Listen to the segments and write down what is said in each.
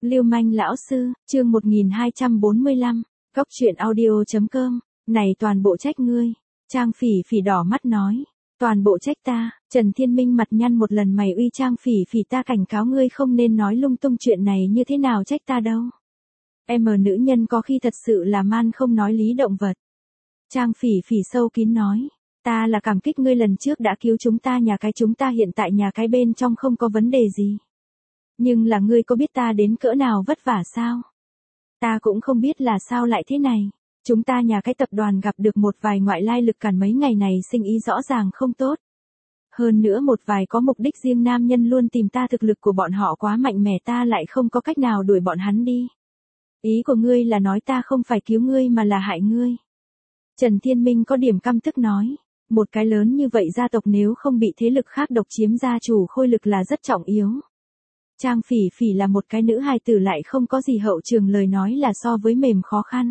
Lưu manh lão sư, chương 1245, Góc truyện audio.com, này toàn bộ trách ngươi. Trang Phỉ Phỉ đỏ mắt nói, toàn bộ trách ta. Trần Thiên Minh mặt nhăn một lần mày uy. Trang Phỉ Phỉ, ta cảnh cáo ngươi không nên nói lung tung, chuyện này như thế nào trách ta đâu. Nữ nhân có khi thật sự là man không nói lý động vật. Trang Phỉ Phỉ sâu kín nói, ta là cảm kích ngươi lần trước đã cứu chúng ta, chúng ta hiện tại nhà cái bên trong không có vấn đề gì. Nhưng là ngươi có biết ta đến cỡ nào vất vả sao? Ta cũng không biết là sao lại thế này. Chúng ta nhà cái tập đoàn gặp được một vài ngoại lai lực cản mấy ngày này, sinh ý rõ ràng không tốt. Hơn nữa một vài có mục đích riêng nam nhân luôn tìm ta, thực lực của bọn họ quá mạnh mẽ, ta lại không có cách nào đuổi bọn hắn đi. Ý của ngươi là nói ta không phải cứu ngươi mà là hại ngươi. Trần Thiên Minh có điểm căm tức nói, một cái lớn như vậy gia tộc nếu không bị thế lực khác độc chiếm, gia chủ khôi lực là rất trọng yếu. Trang Phỉ Phỉ là một cái nữ hài tử, lại không có gì hậu trường, lời nói là so với mềm khó khăn.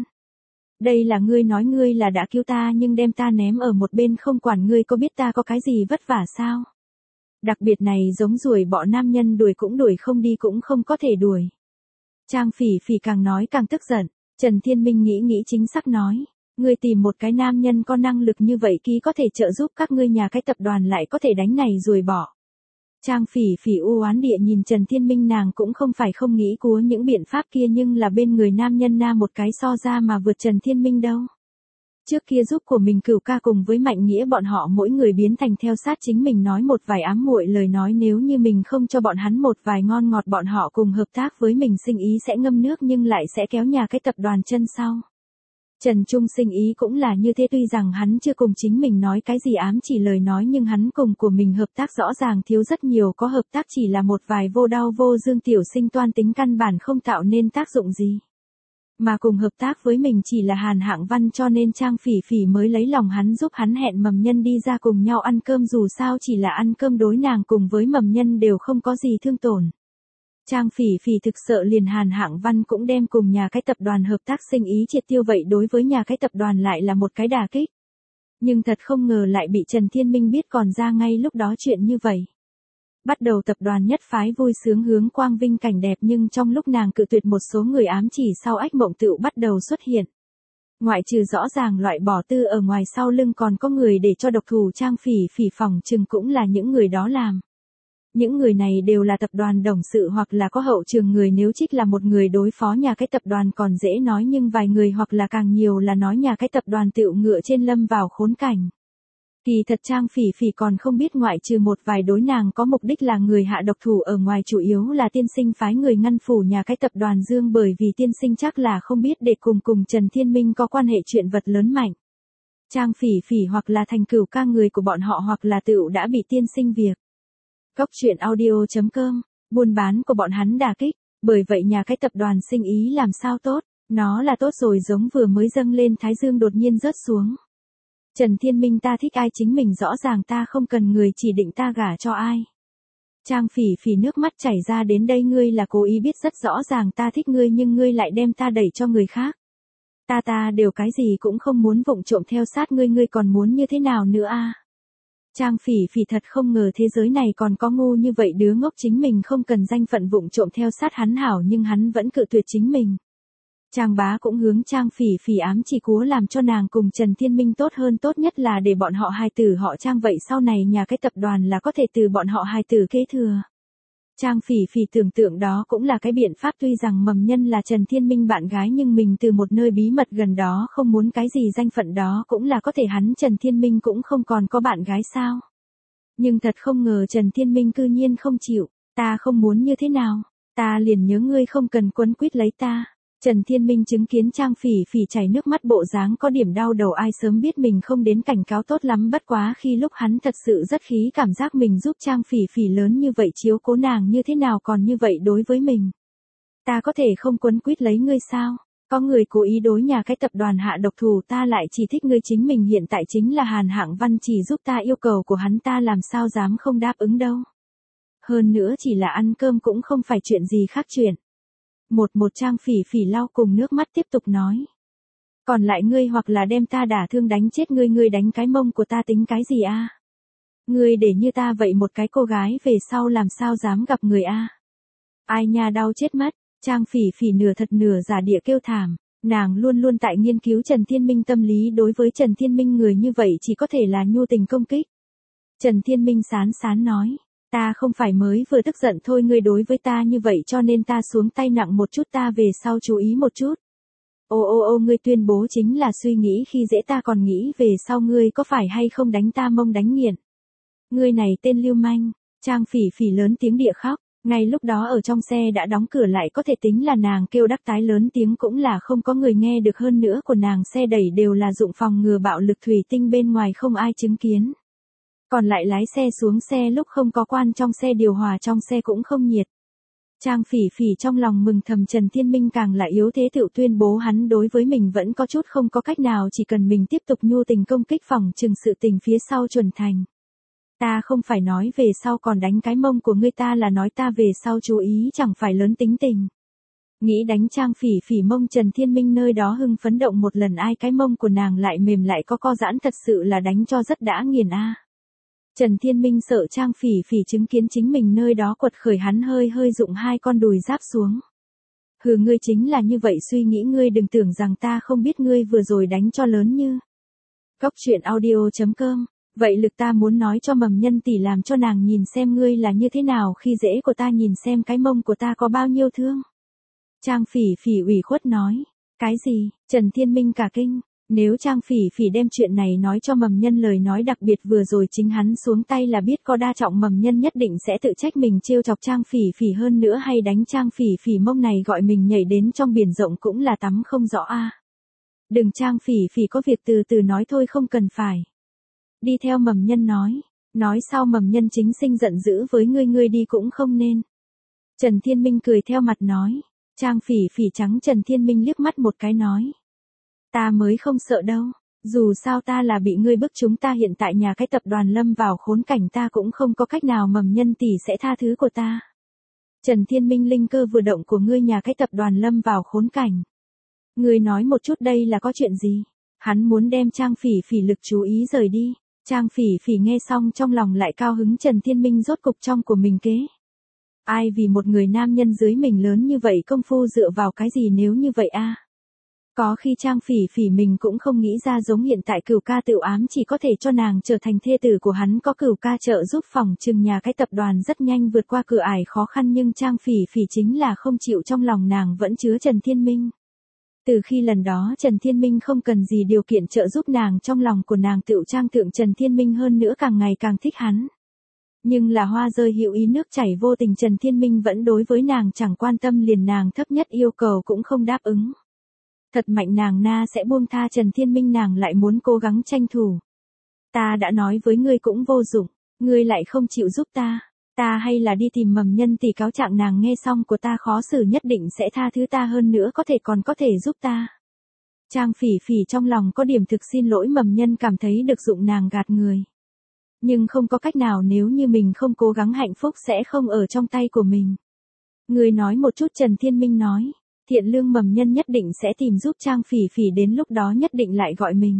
Đây là ngươi nói ngươi là đã cứu ta nhưng đem ta ném ở một bên không quản, ngươi có biết ta có cái gì vất vả sao? Đặc biệt này giống ruồi bọ, nam nhân đuổi cũng đuổi không đi, cũng không có thể đuổi. Trang Phỉ Phỉ càng nói càng tức giận. Trần Thiên Minh nghĩ chính xác nói, ngươi tìm một cái nam nhân có năng lực như vậy ký có thể trợ giúp các ngươi nhà cái tập đoàn, lại có thể đánh này ruồi bọ. Trang Phỉ Phỉ u oán địa nhìn Trần Thiên Minh, nàng cũng không phải không nghĩ của những biện pháp kia, nhưng là bên người nam nhân na một cái so ra mà vượt Trần Thiên Minh đâu. Trước kia giúp của mình Cửu ca cùng với Mạnh Nghĩa bọn họ mỗi người biến thành theo sát chính mình, nói một vài ám muội lời nói, nếu như mình không cho bọn hắn một vài ngon ngọt, bọn họ cùng hợp tác với mình sinh ý sẽ ngâm nước, nhưng lại sẽ kéo nhà cái tập đoàn chân sau. Trần Trung sinh ý cũng là như thế, tuy rằng hắn chưa cùng chính mình nói cái gì ám chỉ lời nói, nhưng hắn cùng của mình hợp tác rõ ràng thiếu rất nhiều, có hợp tác chỉ là một vài vô đau vô dương tiểu sinh toan tính, căn bản không tạo nên tác dụng gì. Mà cùng hợp tác với mình chỉ là Hàn Hạng Văn, cho nên Trang Phỉ Phỉ mới lấy lòng hắn, giúp hắn hẹn Mầm Nhân đi ra cùng nhau ăn cơm, dù sao chỉ là ăn cơm, đối nàng cùng với Mầm Nhân đều không có gì thương tổn. Trang Phỉ Phỉ thực sợ liền Hàn Hạng Văn cũng đem cùng nhà cái tập đoàn hợp tác sinh ý triệt tiêu, vậy đối với nhà cái tập đoàn lại là một cái đả kích. Nhưng thật không ngờ lại bị Trần Thiên Minh biết, còn ra ngay lúc đó chuyện như vậy. Bắt đầu tập đoàn nhất phái vui sướng hướng quang vinh cảnh đẹp, nhưng trong lúc nàng cự tuyệt một số người ám chỉ, sau ách mộng tựu bắt đầu xuất hiện. Ngoại trừ rõ ràng loại bỏ tư ở ngoài, sau lưng còn có người để cho độc thủ Trang Phỉ Phỉ, phòng chừng cũng là những người đó làm. Những người này đều là tập đoàn đồng sự hoặc là có hậu trường người, nếu trích là một người đối phó nhà cái tập đoàn còn dễ nói, nhưng vài người hoặc là càng nhiều là nói nhà cái tập đoàn tựu ngựa trên lâm vào khốn cảnh. Kỳ thật Trang Phỉ Phỉ còn không biết, ngoại trừ một vài đối nàng có mục đích là người hạ độc thủ ở ngoài, chủ yếu là tiên sinh phái người ngăn phủ nhà cái tập đoàn Dương, bởi vì tiên sinh chắc là không biết để cùng Trần Thiên Minh có quan hệ chuyện vật lớn mạnh. Trang Phỉ Phỉ hoặc là thành Cửu ca người của bọn họ, hoặc là tựu đã bị tiên sinh việc. Góc truyện audio.com, buôn bán của bọn hắn đả kích, bởi vậy nhà cái tập đoàn sinh ý làm sao tốt, nó là tốt rồi, giống vừa mới dâng lên thái dương đột nhiên rớt xuống. Trần Thiên Minh, ta thích ai chính mình rõ ràng, ta không cần người chỉ định ta gả cho ai. Trang Phỉ Phỉ nước mắt chảy ra, đến đây ngươi là cố ý, biết rất rõ ràng ta thích ngươi nhưng ngươi lại đem ta đẩy cho người khác. Ta đều cái gì cũng không muốn, vụng trộm theo sát ngươi, ngươi còn muốn như thế nào nữa a? Trang Phỉ Phỉ thật không ngờ thế giới này còn có ngu như vậy, đứa ngốc, chính mình không cần danh phận vụng trộm theo sát hắn hảo, nhưng hắn vẫn cự tuyệt chính mình. Trang bá cũng hướng Trang Phỉ Phỉ ám chỉ cúa làm cho nàng cùng Trần Thiên Minh tốt hơn, tốt nhất là để bọn họ hai tử họ Trang, vậy sau này nhà cái tập đoàn là có thể từ bọn họ hai tử kế thừa. Trang Phỉ Phỉ tưởng tượng đó cũng là cái biện pháp, tuy rằng Mầm Nhân là Trần Thiên Minh bạn gái, nhưng mình từ một nơi bí mật gần đó không muốn cái gì danh phận, đó cũng là có thể, hắn Trần Thiên Minh cũng không còn có bạn gái sao. Nhưng thật không ngờ Trần Thiên Minh cư nhiên không chịu, ta không muốn như thế nào, ta liền nhớ ngươi, không cần quấn quýt lấy ta. Trần Thiên Minh chứng kiến Trang Phỉ Phỉ chảy nước mắt bộ dáng có điểm đau đầu, ai sớm biết mình không đến cảnh cáo tốt lắm, bất quá khi lúc hắn thật sự rất khí, cảm giác mình giúp Trang Phỉ Phỉ lớn như vậy, chiếu cố nàng như thế nào còn như vậy đối với mình. Ta có thể không quấn quýt lấy ngươi sao? Có người cố ý đối nhà cái tập đoàn hạ độc thủ, ta lại chỉ thích ngươi, chính mình hiện tại chính là Hàn Hạng Văn chỉ giúp ta, yêu cầu của hắn ta làm sao dám không đáp ứng đâu. Hơn nữa chỉ là ăn cơm cũng không phải chuyện gì khác chuyện. Một Trang Phỉ Phỉ lau cùng nước mắt tiếp tục nói. Còn lại ngươi hoặc là đem ta đả thương đánh chết ngươi, ngươi đánh cái mông của ta tính cái gì a? Ngươi để như ta vậy một cái cô gái về sau làm sao dám gặp người a? Ai nha, đau chết mất. Trang Phỉ Phỉ nửa thật nửa giả địa kêu thảm. Nàng luôn luôn tại nghiên cứu Trần Thiên Minh tâm lý, đối với Trần Thiên Minh người như vậy chỉ có thể là nhu tình công kích. Trần Thiên Minh sán sán nói, ta không phải mới vừa tức giận thôi, ngươi đối với ta như vậy cho nên ta xuống tay nặng một chút, ta về sau chú ý một chút. Ô, ngươi tuyên bố chính là suy nghĩ khi dễ ta, còn nghĩ về sau ngươi có phải hay không đánh ta mông đánh nghiện. Ngươi này tên lưu manh. Trang Phỉ Phỉ lớn tiếng địa khóc. Ngay lúc đó ở trong xe đã đóng cửa lại, có thể tính là nàng kêu đắc tái lớn tiếng cũng là không có người nghe được, hơn nữa của nàng xe đẩy đều là dụng phòng ngừa bạo lực thủy tinh, bên ngoài không ai chứng kiến. Còn lại lái xe xuống xe lúc không có quan trong xe điều hòa, trong xe cũng không nhiệt. Trang Phỉ Phỉ trong lòng mừng thầm, Trần Thiên Minh càng là yếu thế tự tuyên bố hắn đối với mình vẫn có chút không có cách nào, chỉ cần mình tiếp tục nhu tình công kích phòng chừng sự tình phía sau chuẩn thành. Ta không phải nói về sau còn đánh cái mông của ngươi, ta là nói ta về sau chú ý chẳng phải lớn tính tình. Nghĩ đánh Trang Phỉ Phỉ mông, Trần Thiên Minh nơi đó hưng phấn động một lần, ai cái mông của nàng lại mềm lại có co giãn, thật sự là đánh cho rất đã nghiền a. Trần Thiên Minh sợ Trang Phỉ Phỉ chứng kiến chính mình nơi đó quật khởi, hắn hơi hơi dụng hai con đùi giáp xuống. Hừ, ngươi chính là như vậy suy nghĩ, ngươi đừng tưởng rằng ta không biết ngươi vừa rồi đánh cho lớn như. Cóc truyện audio.com. Vậy lực ta muốn nói cho Mầm Nhân tỷ, làm cho nàng nhìn xem ngươi là như thế nào khi dễ của ta, nhìn xem cái mông của ta có bao nhiêu thương. Trang Phỉ Phỉ ủy khuất nói. Cái gì? Trần Thiên Minh cả kinh. Nếu Trang Phỉ Phỉ đem chuyện này nói cho Mầm Nhân, lời nói đặc biệt vừa rồi chính hắn xuống tay là biết có đa trọng, Mầm Nhân nhất định sẽ tự trách mình trêu chọc Trang Phỉ Phỉ, hơn nữa hay đánh Trang Phỉ Phỉ mông này gọi mình nhảy đến trong biển rộng cũng là tắm không rõ a. Đừng, Trang Phỉ Phỉ có việc từ từ nói thôi, không cần phải. Đi theo Mầm Nhân nói. Nói sau Mầm Nhân chính sinh giận dữ với ngươi, ngươi đi cũng không nên. Trần Thiên Minh cười theo mặt nói. Trang Phỉ Phỉ trắng Trần Thiên Minh liếc mắt một cái nói. Ta mới không sợ đâu, dù sao ta là bị ngươi bức, chúng ta hiện tại nhà cái tập đoàn lâm vào khốn cảnh, ta cũng không có cách nào, Mầm Nhân tỷ sẽ tha thứ của ta. Trần Thiên Minh, linh cơ vừa động của ngươi, nhà cái tập đoàn lâm vào khốn cảnh. Ngươi nói một chút đây là có chuyện gì? Hắn muốn đem Trang Phỉ Phỉ lực chú ý rời đi. Trang Phỉ Phỉ nghe xong trong lòng lại cao hứng, Trần Thiên Minh rốt cục trong của mình kế. Ai vì một người nam nhân dưới mình lớn như vậy công phu dựa vào cái gì nếu như vậy a? Có khi Trang Phỉ Phỉ mình cũng không nghĩ ra, giống hiện tại Cửu ca tự ám chỉ có thể cho nàng trở thành thê tử của hắn, có Cửu ca trợ giúp phòng chừng nhà cái tập đoàn rất nhanh vượt qua cửa ải khó khăn, nhưng Trang Phỉ Phỉ chính là không chịu, trong lòng nàng vẫn chứa Trần Thiên Minh. Từ khi lần đó Trần Thiên Minh không cần gì điều kiện trợ giúp nàng, trong lòng của nàng tựu trang tượng Trần Thiên Minh, hơn nữa càng ngày càng thích hắn. Nhưng là hoa rơi hữu ý nước chảy vô tình, Trần Thiên Minh vẫn đối với nàng chẳng quan tâm, liền nàng thấp nhất yêu cầu cũng không đáp ứng. Thật mạnh nàng na sẽ buông tha Trần Thiên Minh, nàng lại muốn cố gắng tranh thủ. Ta đã nói với ngươi cũng vô dụng, ngươi lại không chịu giúp ta. Ta hay là đi tìm Mầm Nhân tỷ cáo trạng, nàng nghe xong của ta khó xử nhất định sẽ tha thứ ta, hơn nữa có thể còn có thể giúp ta. Trang Phỉ Phỉ trong lòng có điểm thực xin lỗi Mầm Nhân, cảm thấy được dụng nàng gạt người. Nhưng không có cách nào, nếu như mình không cố gắng hạnh phúc sẽ không ở trong tay của mình. Ngươi nói một chút, Trần Thiên Minh nói. Thiện lương Mầm Nhân nhất định sẽ tìm giúp Trang Phỉ Phỉ, đến lúc đó nhất định lại gọi mình.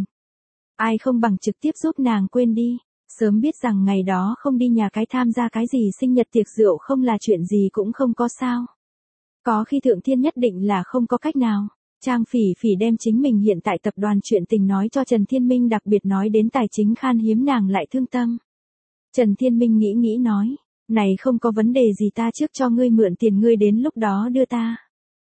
Ai không bằng trực tiếp giúp nàng quên đi. Sớm biết rằng ngày đó không đi nhà cái tham gia cái gì sinh nhật tiệc rượu không là chuyện gì cũng không có sao. Có khi Thượng Thiên nhất định là không có cách nào. Trang Phỉ Phỉ đem chính mình hiện tại tập đoàn chuyện tình nói cho Trần Thiên Minh, đặc biệt nói đến tài chính khan hiếm, nàng lại thương tâm. Trần Thiên Minh nghĩ nói. Này không có vấn đề gì, ta trước cho ngươi mượn tiền, ngươi đến lúc đó đưa ta.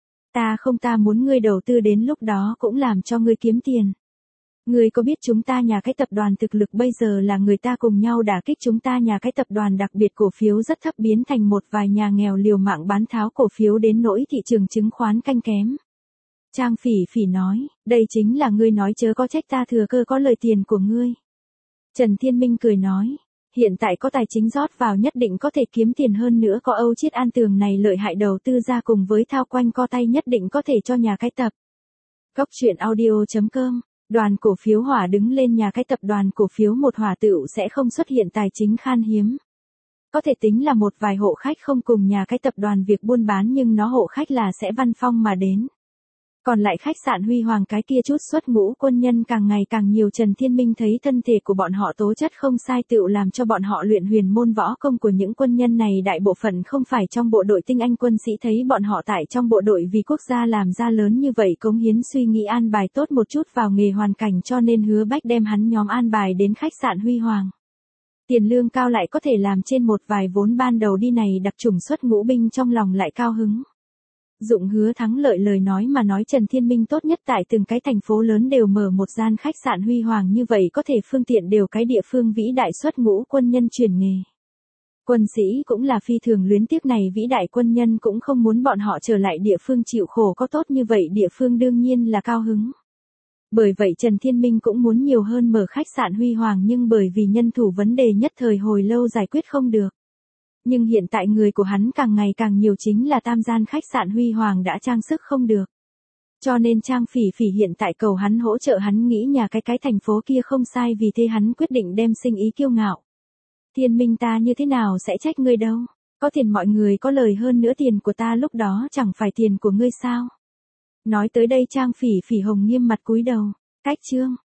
Ta muốn ngươi đầu tư, đến lúc đó cũng làm cho ngươi kiếm tiền. Ngươi có biết chúng ta nhà cái tập đoàn thực lực bây giờ là người ta cùng nhau đả kích chúng ta nhà cái tập đoàn, đặc biệt cổ phiếu rất thấp, biến thành một vài nhà nghèo liều mạng bán tháo cổ phiếu, đến nỗi thị trường chứng khoán canh kém. Trang Phỉ Phỉ nói, đây chính là ngươi nói, chớ có trách ta thừa cơ có lời tiền của ngươi. Trần Thiên Minh cười nói, hiện tại có tài chính rót vào nhất định có thể kiếm tiền, hơn nữa có Âu Chiết An Tường này lợi hại đầu tư ra cùng với thao quanh co tay, nhất định có thể cho nhà cái tập. Cóc truyện audio.com. Đoàn cổ phiếu hỏa đứng lên, nhà cái tập đoàn cổ phiếu một hỏa tựu sẽ không xuất hiện tài chính khan hiếm. Có thể tính là một vài hộ khách không cùng nhà cái tập đoàn việc buôn bán, nhưng nó hộ khách là sẽ văn phong mà đến. Còn lại khách sạn Huy Hoàng cái kia chút xuất ngũ quân nhân càng ngày càng nhiều, Trần Thiên Minh thấy thân thể của bọn họ tố chất không sai tựu làm cho bọn họ luyện huyền môn võ công của những quân nhân này đại bộ phận không phải trong bộ đội tinh anh quân sĩ, thấy bọn họ tại trong bộ đội vì quốc gia làm ra lớn như vậy cống hiến, suy nghĩ an bài tốt một chút vào nghề hoàn cảnh, cho nên Hứa Bách đem hắn nhóm an bài đến khách sạn Huy Hoàng. Tiền lương cao lại có thể làm trên một vài vốn ban đầu đi này, đặc chủng xuất ngũ binh trong lòng lại cao hứng. Dụng Hứa Thắng Lợi lời nói mà nói, Trần Thiên Minh tốt nhất tại từng cái thành phố lớn đều mở một gian khách sạn Huy Hoàng, như vậy có thể phương tiện đều cái địa phương vĩ đại xuất ngũ quân nhân chuyển nghề. Quân sĩ cũng là phi thường luyến tiếc này vĩ đại quân nhân, cũng không muốn bọn họ trở lại địa phương chịu khổ, có tốt như vậy địa phương đương nhiên là cao hứng. Bởi vậy Trần Thiên Minh cũng muốn nhiều hơn mở khách sạn Huy Hoàng, nhưng bởi vì nhân thủ vấn đề nhất thời hồi lâu giải quyết không được. Nhưng hiện tại người của hắn càng ngày càng nhiều, chính là tam gian khách sạn Huy Hoàng đã trang sức không được. Cho nên Trang Phỉ Phỉ hiện tại cầu hắn hỗ trợ, hắn nghĩ nhà cái thành phố kia không sai, vì thế hắn quyết định đem sinh ý kiêu ngạo. Thiên Minh, ta như thế nào sẽ trách ngươi đâu, có tiền mọi người có lời hơn nữa, tiền của ta lúc đó chẳng phải tiền của ngươi sao? Nói tới đây Trang Phỉ Phỉ hồng nghiêm mặt cúi đầu. Cách chương